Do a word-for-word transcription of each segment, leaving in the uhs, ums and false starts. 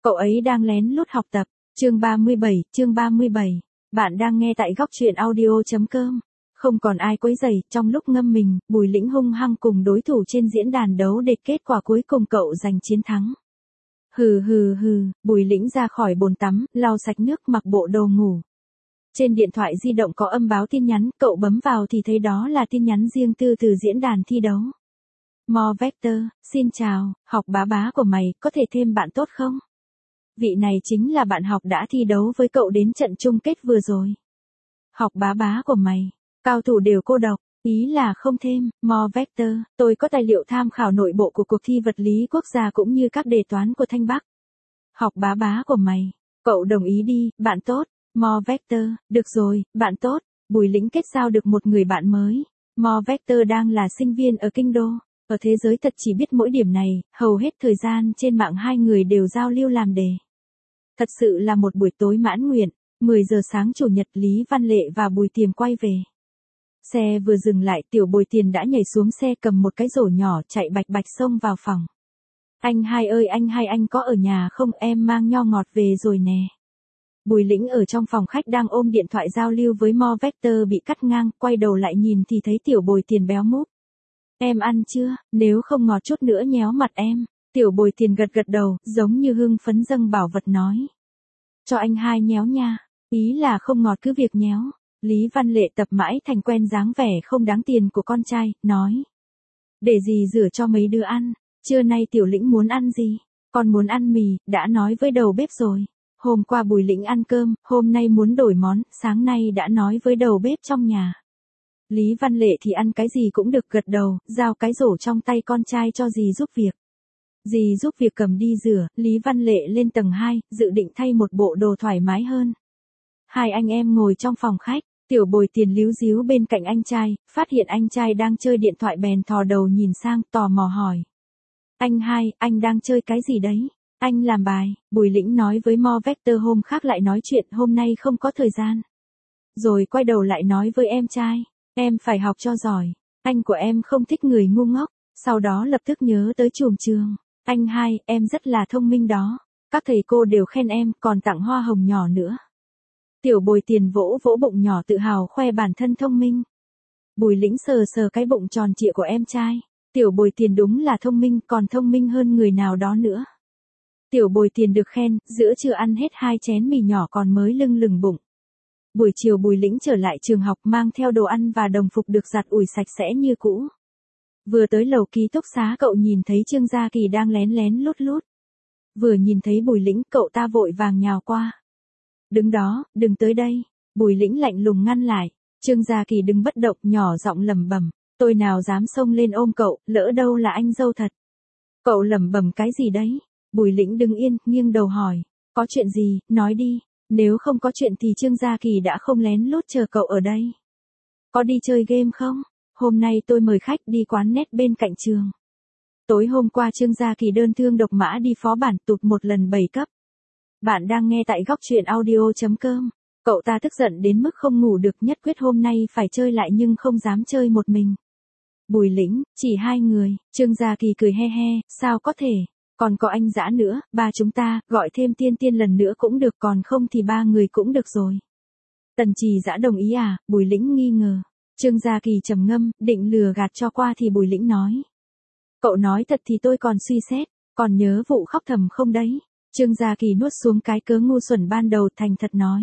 Cậu ấy đang lén lút học tập. Chương ba mươi bảy, chương ba mươi bảy. Bạn đang nghe tại góc truyện audio chấm com. Không còn ai quấy rầy, trong lúc ngâm mình, Bùi Lĩnh hung hăng cùng đối thủ trên diễn đàn đấu địch, kết quả cuối cùng cậu giành chiến thắng. Hừ hừ hừ, Bùi Lĩnh ra khỏi bồn tắm, lau sạch nước, mặc bộ đồ ngủ. Trên điện thoại di động có âm báo tin nhắn, cậu bấm vào thì thấy đó là tin nhắn riêng tư từ diễn đàn thi đấu. Mo Vector, xin chào, học bá bá của mày, có thể thêm bạn tốt không? Vị này chính là bạn học đã thi đấu với cậu đến trận chung kết vừa rồi. Học bá bá của mày, cao thủ đều cô độc, ý là không thêm. Mo Vector, tôi có tài liệu tham khảo nội bộ của cuộc thi vật lý quốc gia cũng như các đề toán của Thanh Bắc. Học bá bá của mày, cậu đồng ý đi, bạn tốt. Mo Vector, được rồi, bạn tốt. Bùi Lĩnh kết giao được một người bạn mới. Mo Vector đang là sinh viên ở Kinh Đô. Ở thế giới thật chỉ biết mỗi điểm này, hầu hết thời gian trên mạng hai người đều giao lưu làm đề. Thật sự là một buổi tối mãn nguyện. mười giờ sáng chủ nhật, Lý Văn Lệ và Bùi Tiềm quay về. Xe vừa dừng lại, tiểu Bùi Tiền đã nhảy xuống xe cầm một cái rổ nhỏ chạy bạch bạch xông vào phòng. Anh hai ơi, anh hai, anh có ở nhà không, em mang nho ngọt về rồi nè. Bùi Lĩnh ở trong phòng khách đang ôm điện thoại giao lưu với Mo Vector bị cắt ngang, quay đầu lại nhìn thì thấy tiểu Bùi Tiền béo múp. Em ăn chưa, nếu không ngọt chút nữa nhéo mặt em. Tiểu Bùi Tiền gật gật đầu, giống như hưng phấn dâng bảo vật nói. Cho anh hai nhéo nha, ý là không ngọt cứ việc nhéo. Lý Văn Lệ tập mãi thành quen dáng vẻ không đáng tiền của con trai, nói. Để gì rửa cho mấy đứa ăn, trưa nay tiểu Lĩnh muốn ăn gì? Con muốn ăn mì, đã nói với đầu bếp rồi. Hôm qua Bùi Lĩnh ăn cơm, hôm nay muốn đổi món, sáng nay đã nói với đầu bếp trong nhà. Lý Văn Lệ thì ăn cái gì cũng được, gật đầu, giao cái rổ trong tay con trai cho dì giúp việc. Dì giúp việc cầm đi rửa, Lý Văn Lệ lên tầng hai, dự định thay một bộ đồ thoải mái hơn. Hai anh em ngồi trong phòng khách, tiểu Bùi Tiền líu díu bên cạnh anh trai, phát hiện anh trai đang chơi điện thoại bèn thò đầu nhìn sang, tò mò hỏi. Anh hai, anh đang chơi cái gì đấy? Anh làm bài. Bùi Lĩnh nói với Mo Vector hôm khác lại nói chuyện, hôm nay không có thời gian. Rồi quay đầu lại nói với em trai, em phải học cho giỏi, anh của em không thích người ngu ngốc. Sau đó lập tức nhớ tới chùm trường. Anh hai, em rất là thông minh đó. Các thầy cô đều khen em, còn tặng hoa hồng nhỏ nữa. Tiểu Bùi Tiền vỗ vỗ bụng nhỏ tự hào khoe bản thân thông minh. Bùi Lĩnh sờ sờ cái bụng tròn trịa của em trai. Tiểu Bùi Tiền đúng là thông minh, còn thông minh hơn người nào đó nữa. Tiểu Bùi Tiền được khen, giữa trưa ăn hết hai chén mì nhỏ còn mới lưng lửng bụng. Buổi chiều Bùi Lĩnh trở lại trường học mang theo đồ ăn và đồng phục được giặt ủi sạch sẽ như cũ. Vừa tới lầu ký túc xá cậu nhìn thấy Trương Gia Kỳ đang lén lén lút lút. Vừa nhìn thấy Bùi Lĩnh cậu ta vội vàng nhào qua. Đứng đó, đừng tới đây. Bùi Lĩnh lạnh lùng ngăn lại. Trương Gia Kỳ đứng bất động nhỏ giọng lẩm bẩm. Tôi nào dám xông lên ôm cậu, lỡ đâu là anh dâu thật. Cậu lẩm bẩm cái gì đấy? Bùi Lĩnh đứng yên, nghiêng đầu hỏi. Có chuyện gì, nói đi. Nếu không có chuyện thì Trương Gia Kỳ đã không lén lút chờ cậu ở đây. Có đi chơi game không? Hôm nay tôi mời khách đi quán net bên cạnh trường. Tối hôm qua Trương Gia Kỳ đơn thương độc mã đi phó bản tụt một lần bảy cấp. Bạn đang nghe tại góc truyện audio chấm com. Cậu ta tức giận đến mức không ngủ được, nhất quyết hôm nay phải chơi lại nhưng không dám chơi một mình. Bùi Lĩnh, chỉ hai người. Trương Gia Kỳ cười he he, sao có thể. Còn có anh Dã nữa, ba chúng ta, gọi thêm Tiên Tiên lần nữa cũng được, còn không thì ba người cũng được rồi. Tần Trì Dã đồng ý à? Bùi Lĩnh nghi ngờ. Trương Gia Kỳ trầm ngâm, định lừa gạt cho qua thì Bùi Lĩnh nói. Cậu nói thật thì tôi còn suy xét, còn nhớ vụ khóc thầm không đấy? Trương Gia Kỳ nuốt xuống cái cớ ngu xuẩn ban đầu, thành thật nói.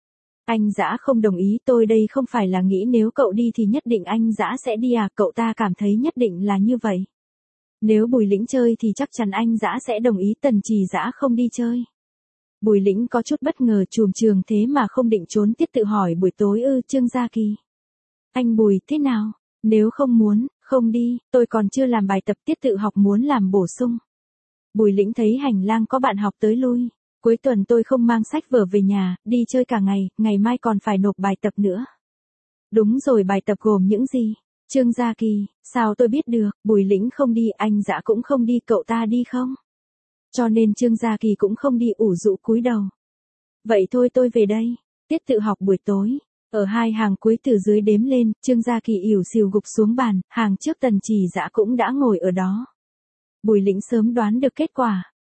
Anh Dã không đồng ý, tôi đây không phải là nghĩ nếu cậu đi thì nhất định anh Dã sẽ đi à, cậu ta cảm thấy nhất định là như vậy. Nếu Bùi Lĩnh chơi thì chắc chắn anh Dã sẽ đồng ý, Tần Trì Dã không đi chơi. Bùi Lĩnh có chút bất ngờ, chùm trường thế mà không định trốn tiết tự hỏi buổi tối ư? Trương Gia Kỳ. Anh Bùi, thế nào? Nếu không muốn, không đi, tôi còn chưa làm bài tập tiết tự học muốn làm bổ sung. Bùi Lĩnh thấy hành lang có bạn học tới lui. Cuối tuần tôi không mang sách vở về nhà, đi chơi cả ngày, ngày mai còn phải nộp bài tập nữa. Đúng rồi, bài tập gồm những gì? Trương Gia Kỳ, sao tôi biết được? Bùi Lĩnh không đi, anh Dã cũng không đi, cậu ta đi không? Cho nên Trương Gia Kỳ cũng không đi, ủ rũ cúi đầu. Vậy thôi tôi về đây. Tiết tự học buổi tối. Ở hai hàng cuối từ dưới đếm lên, Trương Gia Kỳ ỉu xìu gục xuống bàn, hàng trước Tần Trì Dã cũng đã ngồi ở đó. Bùi Lĩnh sớm đoán được kết quả.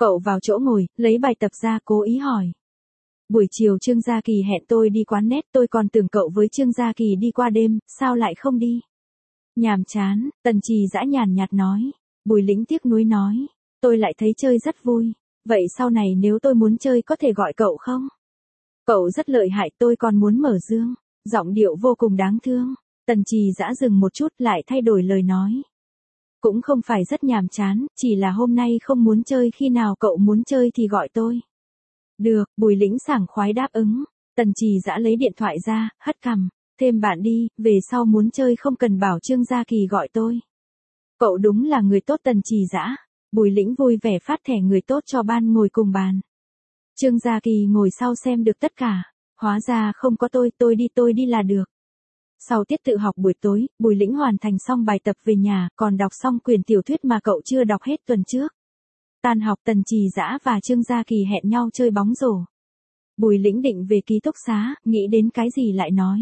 Cậu vào chỗ ngồi, lấy bài tập ra cố ý hỏi. Buổi chiều Trương Gia Kỳ hẹn tôi đi quán net, tôi còn tưởng cậu với Trương Gia Kỳ đi qua đêm, sao lại không đi? Nhàm chán, Tần Trì Dã nhàn nhạt nói. Bùi Lĩnh tiếc nuối nói. Tôi lại thấy chơi rất vui. Vậy sau này nếu tôi muốn chơi có thể gọi cậu không? Cậu rất lợi hại, tôi còn muốn mở dương. Giọng điệu vô cùng đáng thương. Tần Trì Dã dừng một chút lại thay đổi lời nói. Cũng không phải rất nhàm chán, chỉ là hôm nay không muốn chơi, khi nào cậu muốn chơi thì gọi tôi. Được, Bùi Lĩnh sảng khoái đáp ứng. Tần Trì Dã lấy điện thoại ra, hất cằm. Thêm bạn đi, về sau muốn chơi không cần bảo Trương Gia Kỳ gọi tôi. Cậu đúng là người tốt Tần Trì Dã. Bùi Lĩnh vui vẻ phát thẻ người tốt cho ban ngồi cùng bàn. Trương Gia Kỳ ngồi sau xem được tất cả. Hóa ra không có tôi, tôi đi tôi đi là được. Sau tiết tự học buổi tối, Bùi Lĩnh hoàn thành xong bài tập về nhà, còn đọc xong quyển tiểu thuyết mà cậu chưa đọc hết tuần trước. Tan học Tần Trì Dã và Trương Gia Kỳ hẹn nhau chơi bóng rổ. Bùi Lĩnh định về ký túc xá, nghĩ đến cái gì lại nói.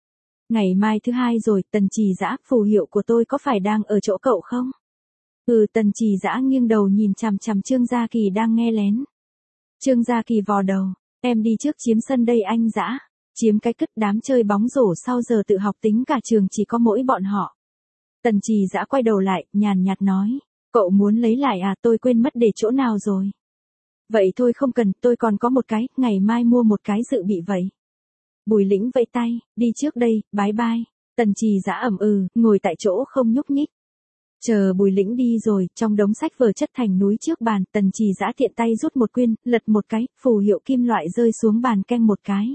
Ngày mai thứ hai rồi, Tần Trì Dã, phù hiệu của tôi có phải đang ở chỗ cậu không? Ừ, Tần Trì Dã nghiêng đầu nhìn chằm chằm Trương Gia Kỳ đang nghe lén. Trương Gia Kỳ vò đầu, em đi trước chiếm sân đây anh Dã. Chiếm cái cứt, đám chơi bóng rổ sau giờ tự học tính cả trường chỉ có mỗi bọn họ. Tần Trì Dã quay đầu lại, nhàn nhạt nói. Cậu muốn lấy lại à, tôi quên mất để chỗ nào rồi. Vậy thôi không cần, tôi còn có một cái, ngày mai mua một cái dự bị vậy. Bùi Lĩnh vẫy tay, đi trước đây, bái bai. Tần Trì Dã ẩm ừ, ngồi tại chỗ không nhúc nhích. Chờ Bùi Lĩnh đi rồi, trong đống sách vở chất thành núi trước bàn, Tần Trì Dã tiện tay rút một quyên, lật một cái, phù hiệu kim loại rơi xuống bàn keng một cái.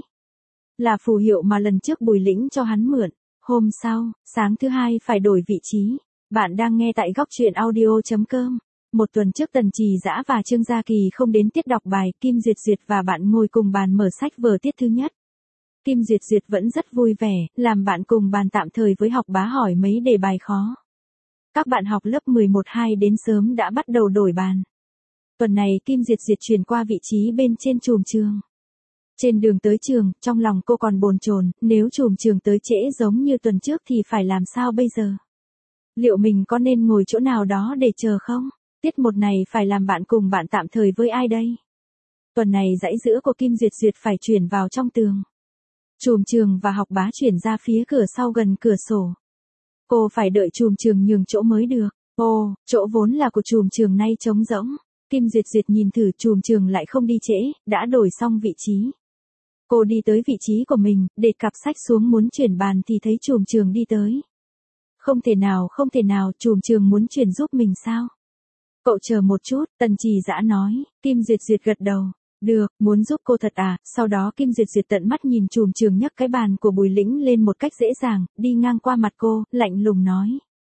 Là phù hiệu mà lần trước Bùi Lĩnh cho hắn mượn. Hôm sau, sáng thứ hai phải đổi vị trí. Bạn đang nghe tại góc truyện audio chấm com. Một tuần trước Tần Trì Dã và Trương Gia Kỳ không đến tiết đọc bài, Kim Duyệt Duyệt và bạn ngồi cùng bàn mở sách vở tiết thứ nhất. Kim Duyệt Duyệt vẫn rất vui vẻ, làm bạn cùng bàn tạm thời với học bá hỏi mấy đề bài khó. Các bạn học lớp mười một hai đến sớm đã bắt đầu đổi bàn. Tuần này Kim Duyệt Duyệt chuyển qua vị trí bên trên chùm trường. Trên đường tới trường, trong lòng cô còn bồn chồn, nếu chùm trường tới trễ giống như tuần trước thì phải làm sao bây giờ? Liệu mình có nên ngồi chỗ nào đó để chờ không? Tiết một này phải làm bạn cùng bạn tạm thời với ai đây? Tuần này dãy giữa của Kim Duyệt Duyệt phải chuyển vào trong tường. Chùm trường và học bá chuyển ra phía cửa sau gần cửa sổ. Cô phải đợi chùm trường nhường chỗ mới được. Ồ, chỗ vốn là của chùm trường nay trống rỗng. Kim Duyệt Duyệt nhìn thử chùm trường lại không đi trễ, đã đổi xong vị trí. Cô đi tới vị trí của mình, để cặp sách xuống muốn chuyển bàn thì thấy chùm trường đi tới. Không thể nào, không thể nào, chùm trường muốn chuyển giúp mình sao? Cậu chờ một chút, Tần Trì Dã nói. Kim Duyệt Duyệt gật đầu. Được, muốn giúp cô thật à? Sau đó Kim Duyệt Duyệt tận mắt nhìn chùm trường nhấc cái bàn của Bùi Lĩnh lên một cách dễ dàng, đi ngang qua mặt cô, lạnh lùng nói.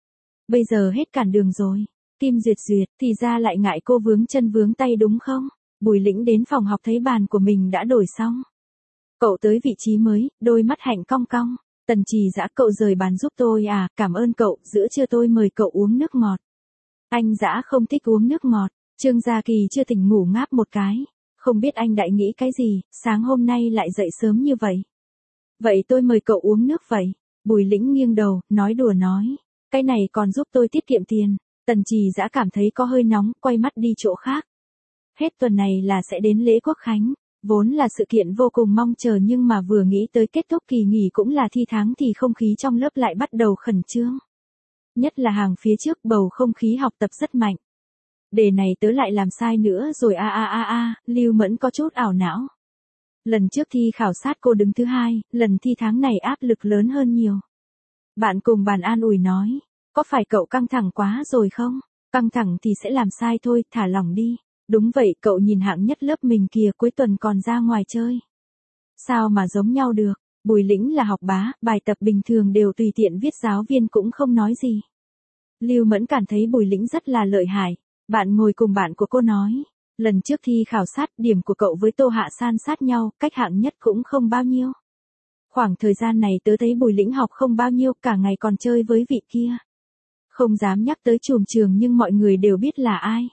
Bây giờ hết cản đường rồi. Kim Duyệt Duyệt, thì ra lại ngại cô vướng chân vướng tay đúng không? Bùi Lĩnh đến phòng học thấy bàn của mình đã đổi xong. Cậu tới vị trí mới, đôi mắt hạnh cong cong. Tần Trì Dã, cậu rời bàn giúp tôi à, cảm ơn cậu, giữa trưa tôi mời cậu uống nước ngọt. Anh Dã không thích uống nước ngọt. Trương Gia Kỳ chưa tỉnh ngủ ngáp một cái. Không biết anh đại nghĩ cái gì, sáng hôm nay lại dậy sớm như vậy. Vậy tôi mời cậu uống nước vậy. Bùi Lĩnh nghiêng đầu, nói đùa nói. Cái này còn giúp tôi tiết kiệm tiền. Tần Trì Dã cảm thấy có hơi nóng, quay mắt đi chỗ khác. Hết tuần này là sẽ đến lễ Quốc Khánh. Vốn là sự kiện vô cùng mong chờ nhưng mà vừa nghĩ tới kết thúc kỳ nghỉ cũng là thi tháng thì không khí trong lớp lại bắt đầu khẩn trương. Nhất là hàng phía trước bầu không khí học tập rất mạnh. Đề này tớ lại làm sai nữa rồi a a a a, Lưu Mẫn có chút ảo não. Lần trước thi khảo sát cô đứng thứ hai, lần thi tháng này áp lực lớn hơn nhiều. Bạn cùng bàn an ủi nói, có phải cậu căng thẳng quá rồi không? Căng thẳng thì sẽ làm sai thôi, thả lỏng đi. Đúng vậy, cậu nhìn hạng nhất lớp mình kìa, cuối tuần còn ra ngoài chơi. Sao mà giống nhau được? Bùi Lĩnh là học bá, bài tập bình thường đều tùy tiện viết, giáo viên cũng không nói gì. Lưu Mẫn cảm thấy Bùi Lĩnh rất là lợi hại. Bạn ngồi cùng bạn của cô nói, lần trước thi khảo sát điểm của cậu với Tô Hạ san sát nhau, cách hạng nhất cũng không bao nhiêu. Khoảng thời gian này tớ thấy Bùi Lĩnh học không bao nhiêu, cả ngày còn chơi với vị kia. Không dám nhắc tới chùm trường nhưng mọi người đều biết là ai.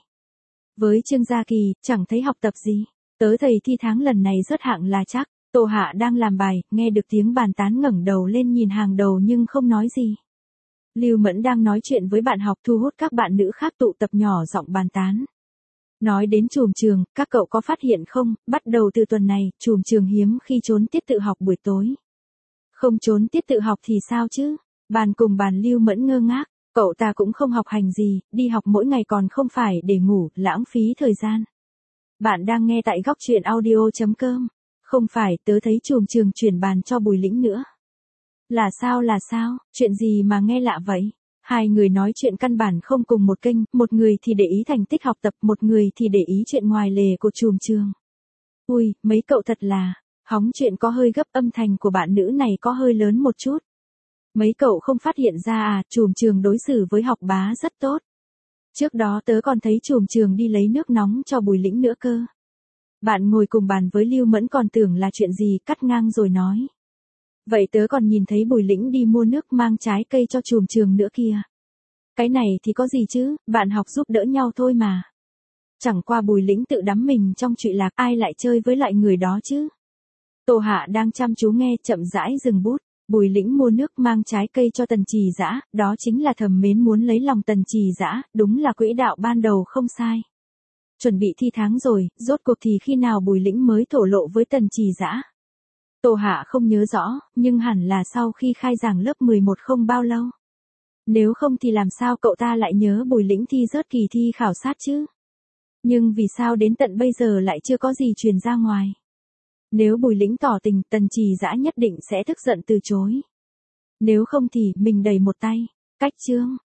Với Trương Gia Kỳ, chẳng thấy học tập gì. Tớ thầy thi tháng lần này rớt hạng là chắc. Tô Hạ đang làm bài, nghe được tiếng bàn tán ngẩng đầu lên nhìn hàng đầu nhưng không nói gì. Lưu Mẫn đang nói chuyện với bạn học thu hút các bạn nữ khác tụ tập nhỏ giọng bàn tán. Nói đến chùm trường, các cậu có phát hiện không, bắt đầu từ tuần này, chùm trường hiếm khi trốn tiết tự học buổi tối. Không trốn tiết tự học thì sao chứ? Bàn cùng bàn Lưu Mẫn ngơ ngác, cậu ta cũng không học hành gì, đi học mỗi ngày còn không phải để ngủ, lãng phí thời gian. Bạn đang nghe tại góc truyện audio.com. Không phải, tớ thấy chùm trường chuyển bàn cho Bùi Lĩnh nữa. Là sao là sao, chuyện gì mà nghe lạ vậy? Hai người nói chuyện căn bản không cùng một kênh, một người thì để ý thành tích học tập, một người thì để ý chuyện ngoài lề của chùm trường. Ui, mấy cậu thật là, hóng chuyện có hơi gấp, âm thanh của bạn nữ này có hơi lớn một chút. Mấy cậu không phát hiện ra à, chùm trường đối xử với học bá rất tốt. Trước đó tớ còn thấy chùm trường đi lấy nước nóng cho Bùi Lĩnh nữa cơ. Bạn ngồi cùng bàn với Lưu Mẫn còn tưởng là chuyện gì, cắt ngang rồi nói. Vậy tớ còn nhìn thấy Bùi Lĩnh đi mua nước mang trái cây cho chùm trường nữa kìa. Cái này thì có gì chứ, bạn học giúp đỡ nhau thôi mà. Chẳng qua Bùi Lĩnh tự đắm mình trong trụy lạc, ai lại chơi với loại người đó chứ. Tô Hạ đang chăm chú nghe, chậm rãi dừng bút. Bùi Lĩnh mua nước mang trái cây cho Tần Trì Dã, đó chính là thầm mến muốn lấy lòng Tần Trì Dã, đúng là quỹ đạo ban đầu không sai. Chuẩn bị thi tháng rồi, rốt cuộc thì khi nào Bùi Lĩnh mới thổ lộ với Tần Trì Dã? Tô Hạ không nhớ rõ, nhưng hẳn là sau khi khai giảng lớp mười một không bao lâu. Nếu không thì làm sao cậu ta lại nhớ Bùi Lĩnh thi rớt kỳ thi khảo sát chứ? Nhưng vì sao đến tận bây giờ lại chưa có gì truyền ra ngoài? Nếu Bùi Lĩnh tỏ tình, Tần Trì Dã nhất định sẽ tức giận từ chối. Nếu không thì mình đầy một tay. Cách chương